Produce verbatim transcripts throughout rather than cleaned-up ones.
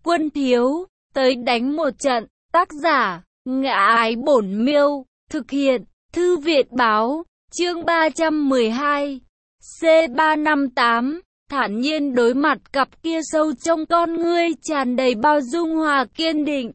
Quân thiếu, tới đánh một trận. Tác giả, Ngã Ái Bổn Miêu. Thực hiện, Thư Viện Báo. Chương ba trăm mười hai. C ba năm tám. Thản nhiên đối mặt cặp kia sâu trong con ngươi tràn đầy bao dung hòa kiên định.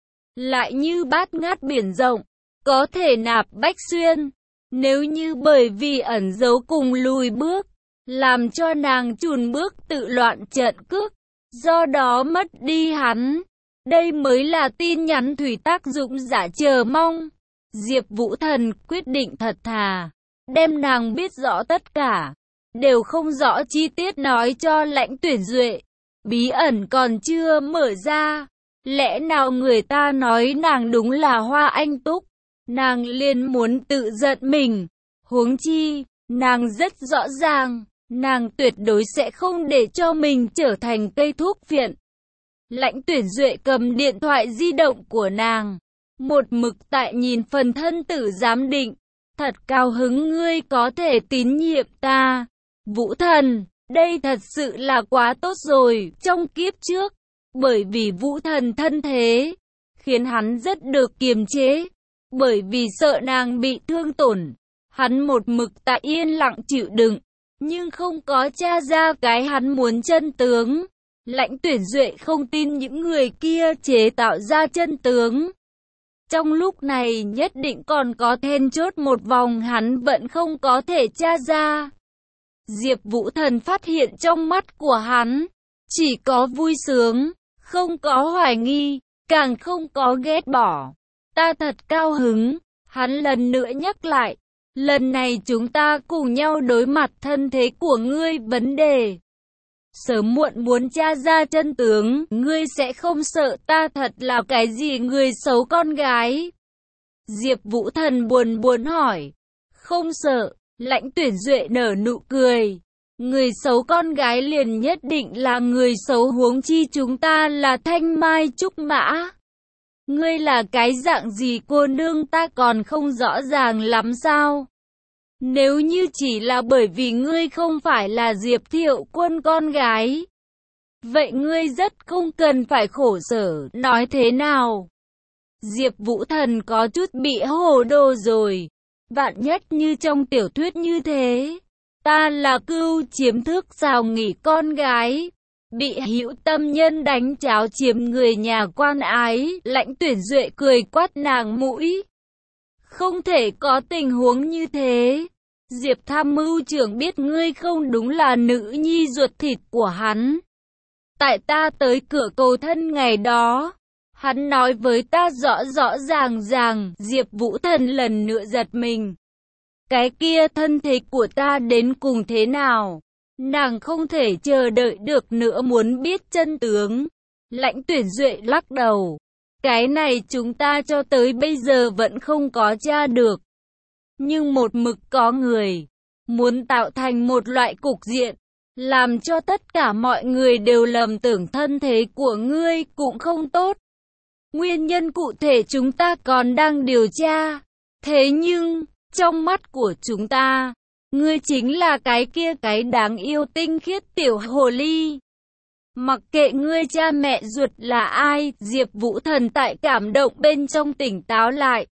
Lại như bát ngát biển rộng, có thể nạp bách xuyên. Nếu như bởi vì ẩn giấu cùng lùi bước, làm cho nàng chùn bước tự loạn trận cước, do đó mất đi hắn. Đây mới là tin nhắn thủy tác dụng giả chờ mong. Diệp Vũ Thần quyết định thật thà, đem nàng biết rõ tất cả, đều không rõ chi tiết nói cho Lãnh Tuyển Duệ. Bí ẩn còn chưa mở ra, lẽ nào người ta nói nàng đúng là Hoa Anh Túc, nàng liền muốn tự giận mình. Huống chi, nàng rất rõ ràng, nàng tuyệt đối sẽ không để cho mình trở thành cây thuốc phiện. Lãnh Tuyển Duệ cầm điện thoại di động của nàng, một mực tại nhìn phần thân tử giám định. Thật cao hứng ngươi có thể tín nhiệm ta, Vũ Thần, đây thật sự là quá tốt rồi. Trong kiếp trước, bởi vì Vũ Thần thân thế, khiến hắn rất được kiềm chế. Bởi vì sợ nàng bị thương tổn, hắn một mực tại yên lặng chịu đựng, nhưng không có tra ra cái hắn muốn chân tướng. Lãnh Tuyển Duệ không tin những người kia chế tạo ra chân tướng. Trong lúc này nhất định còn có then chốt một vòng hắn vẫn không có thể tra ra. Diệp Vũ Thần phát hiện trong mắt của hắn chỉ có vui sướng, không có hoài nghi, càng không có ghét bỏ. Ta thật cao hứng, hắn lần nữa nhắc lại. Lần này chúng ta cùng nhau đối mặt thân thế của ngươi vấn đề. Sớm muộn muốn tra ra chân tướng, ngươi sẽ không sợ ta thật là cái gì người xấu con gái? Diệp Vũ Thần buồn buồn hỏi. Không sợ, Lãnh Tuyển Duệ nở nụ cười. Người xấu con gái liền nhất định là người xấu, huống chi chúng ta là thanh mai trúc mã. Ngươi là cái dạng gì cô nương ta còn không rõ ràng lắm sao? Nếu như chỉ là bởi vì ngươi không phải là Diệp Thiệu Quân con gái, vậy ngươi rất không cần phải khổ sở. Nói thế nào? Diệp Vũ Thần có chút bị hồ đồ rồi. Vạn nhất như trong tiểu thuyết như thế, ta là cưu chiếm thức xào nghỉ con gái, bị hữu tâm nhân đánh cháo chiếm người nhà quan ái. Lãnh Tuyển Duệ cười quát nàng mũi. Không thể có tình huống như thế. Diệp tham mưu trưởng biết ngươi không đúng là nữ nhi ruột thịt của hắn. Tại ta tới cửa cầu thân ngày đó, hắn nói với ta rõ rõ ràng ràng. Diệp Vũ Thần lần nữa giật mình. Cái kia thân thế của ta đến cùng thế nào? Nàng không thể chờ đợi được nữa muốn biết chân tướng. Lãnh Tuyển Duệ lắc đầu. Cái này chúng ta cho tới bây giờ vẫn không có tra được. Nhưng một mực có người muốn tạo thành một loại cục diện, làm cho tất cả mọi người đều lầm tưởng thân thế của ngươi cũng không tốt. Nguyên nhân cụ thể chúng ta còn đang điều tra. Thế nhưng, trong mắt của chúng ta, ngươi chính là cái kia cái đáng yêu tinh khiết tiểu hồ ly. Mặc kệ ngươi cha mẹ ruột là ai, Diệp Vũ Thần tại cảm động bên trong tỉnh táo lại.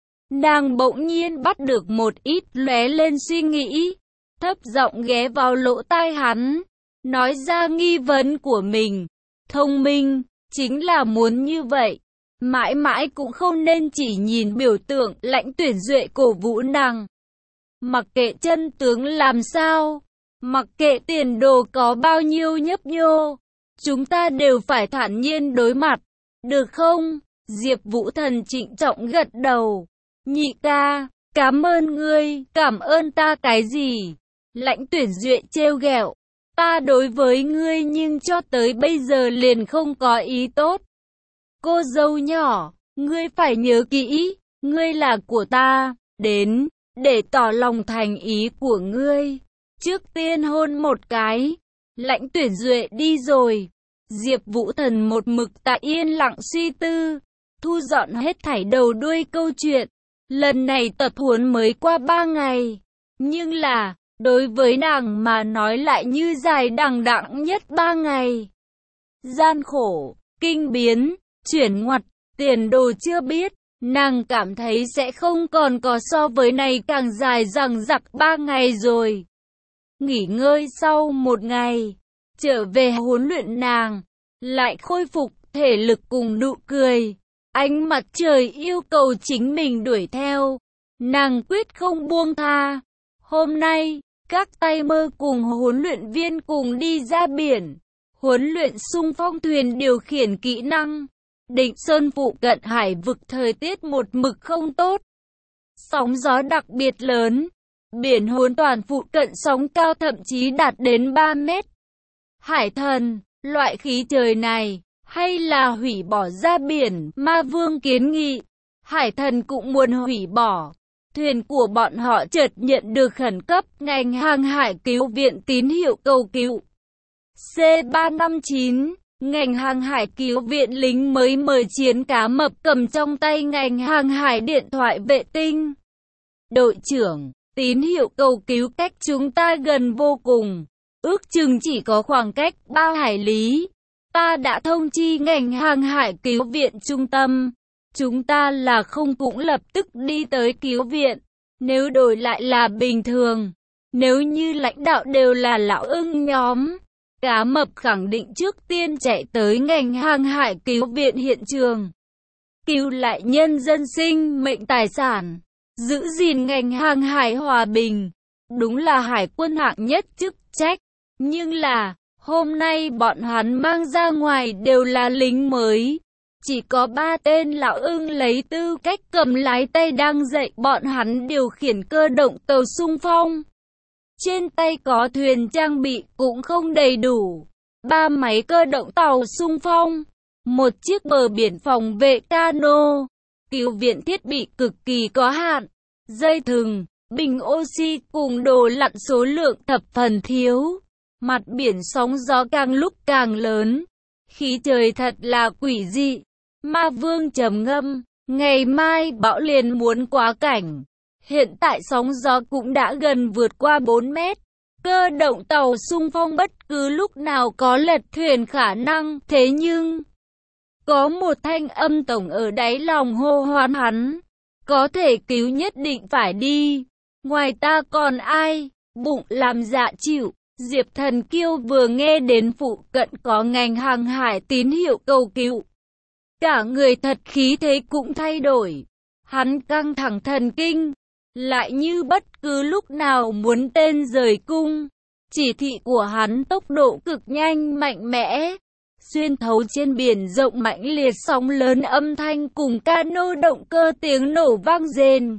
Nàng bỗng nhiên bắt được một ít lóe lên suy nghĩ, thấp giọng ghé vào lỗ tai hắn, nói ra nghi vấn của mình. Thông minh, chính là muốn như vậy. Mãi mãi cũng không nên chỉ nhìn biểu tượng. Lãnh Tuyển Duệ cổ vũ nàng. Mặc kệ chân tướng làm sao, mặc kệ tiền đồ có bao nhiêu nhấp nhô, chúng ta đều phải thản nhiên đối mặt, được không? Diệp Vũ Thần trịnh trọng gật đầu. Nhị ca, cảm ơn ngươi. Cảm ơn ta cái gì? Lãnh Tuyển Duệ trêu ghẹo. Ta đối với ngươi nhưng cho tới bây giờ liền không có ý tốt. Cô dâu nhỏ, ngươi phải nhớ kỹ, ngươi là của ta, đến, để tỏ lòng thành ý của ngươi. Trước tiên hôn một cái. Lãnh Tuyển Duệ đi rồi. Diệp Vũ Thần một mực tại yên lặng suy tư, thu dọn hết thảy đầu đuôi câu chuyện. Lần này tập huấn mới qua ba ngày, nhưng là, đối với nàng mà nói lại như dài đằng đẵng nhất ba ngày. Gian khổ, kinh biến, chuyển ngoặt, tiền đồ chưa biết. Nàng cảm thấy sẽ không còn có so với này càng dài dằng dặc ba ngày rồi. Nghỉ ngơi sau một ngày, trở về huấn luyện nàng, lại khôi phục thể lực cùng nụ cười. Ánh mặt trời yêu cầu chính mình đuổi theo, nàng quyết không buông tha. Hôm nay, các tay mơ cùng huấn luyện viên cùng đi ra biển, huấn luyện xung phong thuyền điều khiển kỹ năng. Định Sơn phụ cận hải vực thời tiết một mực không tốt, sóng gió đặc biệt lớn, biển hoàn toàn phụ cận sóng cao thậm chí đạt đến ba mét. Hải thần, loại khí trời này, hay là hủy bỏ ra biển, Ma Vương kiến nghị. Hải thần cũng muốn hủy bỏ. Thuyền của bọn họ chợt nhận được khẩn cấp ngành hàng hải cứu viện tín hiệu cầu cứu. C ba năm chín, ngành hàng hải cứu viện lính mới mời chiến cá mập cầm trong tay ngành hàng hải điện thoại vệ tinh. Đội trưởng, tín hiệu cầu cứu cách chúng ta gần vô cùng, ước chừng chỉ có khoảng cách ba hải lý. Ta đã thông chi ngành hàng hải cứu viện trung tâm. Chúng ta là không cũng lập tức đi tới cứu viện. Nếu đổi lại là bình thường, nếu như lãnh đạo đều là lão ưng nhóm, cá mập khẳng định trước tiên chạy tới ngành hàng hải cứu viện hiện trường, cứu lại nhân dân sinh mệnh tài sản, giữ gìn ngành hàng hải hòa bình. Đúng là hải quân hạng nhất chức trách. Nhưng là, hôm nay bọn hắn mang ra ngoài đều là lính mới. Chỉ có ba tên lão ưng lấy tư cách cầm lái tay đang dạy bọn hắn điều khiển cơ động tàu xung phong. Trên tay có thuyền trang bị cũng không đầy đủ. Ba máy cơ động tàu xung phong, một chiếc bờ biển phòng vệ cano. Cứu viện thiết bị cực kỳ có hạn. Dây thừng, bình oxy cùng đồ lặn số lượng thập phần thiếu. Mặt biển sóng gió càng lúc càng lớn. Khí trời thật là quỷ dị. Ma Vương trầm ngâm, ngày mai bão liền muốn quá cảnh. Hiện tại sóng gió cũng đã gần vượt qua bốn mét. Cơ động tàu xung phong bất cứ lúc nào có lật thuyền khả năng. Thế nhưng, có một thanh âm tổng ở đáy lòng hô hoán hắn. Có thể cứu nhất định phải đi. Ngoài ta còn ai? Bụng làm dạ chịu. Diệp Thần Kiêu vừa nghe đến phụ cận có ngành hàng hải tín hiệu cầu cứu, cả người thật khí thế cũng thay đổi. Hắn căng thẳng thần kinh, lại như bất cứ lúc nào muốn tên rời cung. Chỉ thị của hắn tốc độ cực nhanh mạnh mẽ, xuyên thấu trên biển rộng mãnh liệt sóng lớn âm thanh cùng cano động cơ tiếng nổ vang rền.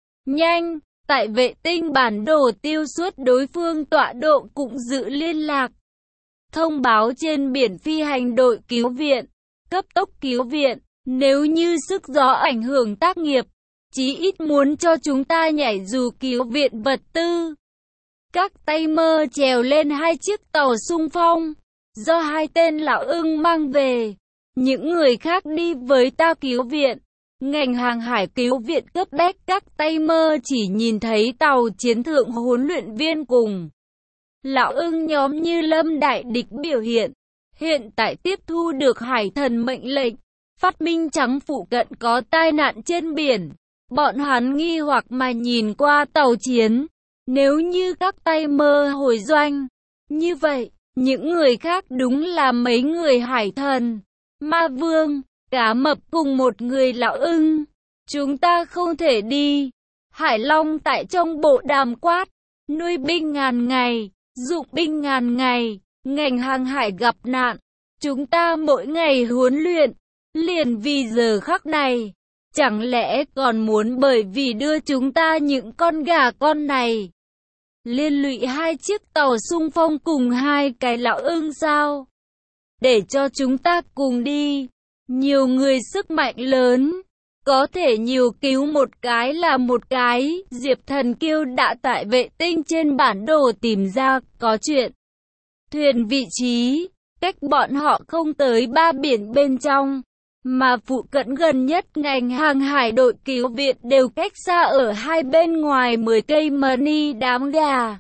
Nhanh! Tại vệ tinh bản đồ tiêu suốt đối phương tọa độ cũng giữ liên lạc. Thông báo trên biển phi hành đội cứu viện, cấp tốc cứu viện, nếu như sức gió ảnh hưởng tác nghiệp, chí ít muốn cho chúng ta nhảy dù cứu viện vật tư. Các tay mơ trèo lên hai chiếc tàu xung phong, do hai tên lão ưng mang về, những người khác đi với ta cứu viện. Ngành hàng hải cứu viện cấp bách các tay mơ chỉ nhìn thấy tàu chiến thượng huấn luyện viên cùng lão ưng nhóm như lâm đại địch biểu hiện. Hiện tại tiếp thu được hải thần mệnh lệnh, phát minh trắng phụ cận có tai nạn trên biển. Bọn hắn nghi hoặc mà nhìn qua tàu chiến. Nếu như các tay mơ hồi doanh, như vậy, những người khác đúng là mấy người hải thần, Ma Vương, cá mập cùng một người lão ưng. Chúng ta không thể đi. Hải Long tại trong bộ đàm quát. Nuôi binh ngàn ngày, dụng binh ngàn ngày. Ngành hàng hải gặp nạn. Chúng ta mỗi ngày huấn luyện, liền vì giờ khắc này. Chẳng lẽ còn muốn bởi vì đưa chúng ta những con gà con này, liên lụy hai chiếc tàu xung phong cùng hai cái lão ưng sao? Để cho chúng ta cùng đi. Nhiều người sức mạnh lớn, có thể nhiều cứu một cái là một cái. Diệp Thần Kiêu đã tại vệ tinh trên bản đồ tìm ra có chuyện. Thuyền vị trí, cách bọn họ không tới ba biển bên trong, mà phụ cận gần nhất ngành hàng hải đội cứu viện đều cách xa ở hai bên ngoài mười cây mani đám gà.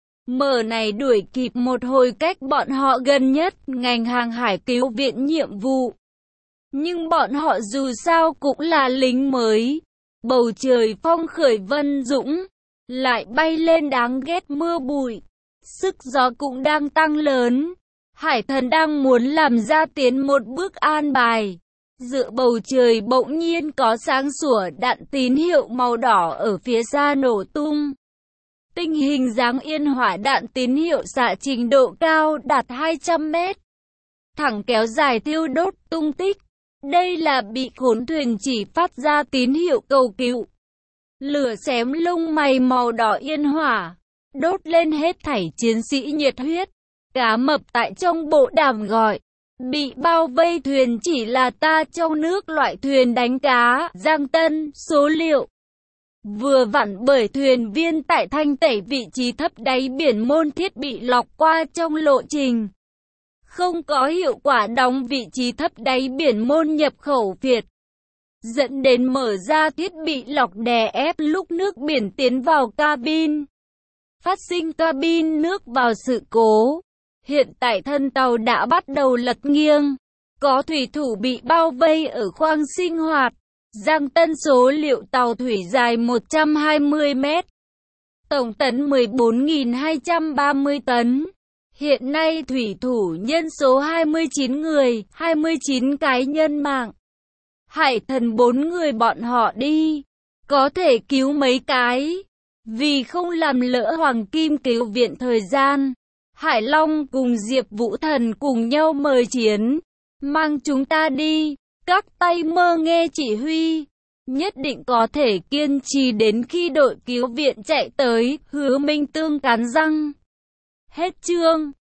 Mở này đuổi kịp một hồi cách bọn họ gần nhất, ngành hàng hải cứu viện nhiệm vụ Nhưng bọn họ dù sao cũng là lính mới. Bầu trời phong khởi vân dũng, lại bay lên đáng ghét mưa bụi. Sức gió cũng đang tăng lớn. Hải Thần đang muốn làm ra tiến một bước an bài. Giữa bầu trời bỗng nhiên có sáng sủa đạn tín hiệu màu đỏ ở phía xa nổ tung. Tình hình dáng yên hỏa đạn tín hiệu xạ trình độ cao đạt hai trăm mét. Thẳng kéo dài thiêu đốt tung tích. Đây là bị khốn thuyền chỉ phát ra tín hiệu cầu cứu. Lửa xém lông mày màu đỏ yên hỏa, đốt lên hết thảy chiến sĩ nhiệt huyết. Cá mập tại trong bộ đàm gọi, bị bao vây thuyền chỉ là ta trong nước loại thuyền đánh cá, Giang Tân, số liệu. Vừa vặn bởi thuyền viên tại thanh tẩy vị trí thấp đáy biển môn thiết bị lọc qua trong lộ trình. Không có hiệu quả đóng vị trí thấp đáy biển môn nhập khẩu Việt. Dẫn đến mở ra thiết bị lọc đè ép lúc nước biển tiến vào cabin. Phát sinh cabin nước vào sự cố. Hiện tại thân tàu đã bắt đầu lật nghiêng. Có thủy thủ bị bao vây ở khoang sinh hoạt. Giang Tân số liệu tàu thủy dài một trăm hai mươi mét. Tổng tấn mười bốn nghìn hai trăm ba mươi tấn. Hiện nay thủy thủ nhân số hai mươi chín người, hai mươi chín cái nhân mạng. Hải Thần bốn người bọn họ đi. Có thể cứu mấy cái. Vì không làm lỡ Hoàng Kim cứu viện thời gian. Hải Long cùng Diệp Vũ Thần cùng nhau mời chiến. Mang chúng ta đi. Các tay mơ nghe chỉ huy. Nhất định có thể kiên trì đến khi đội cứu viện chạy tới. Hứa Minh Tương cắn răng. Hết chương.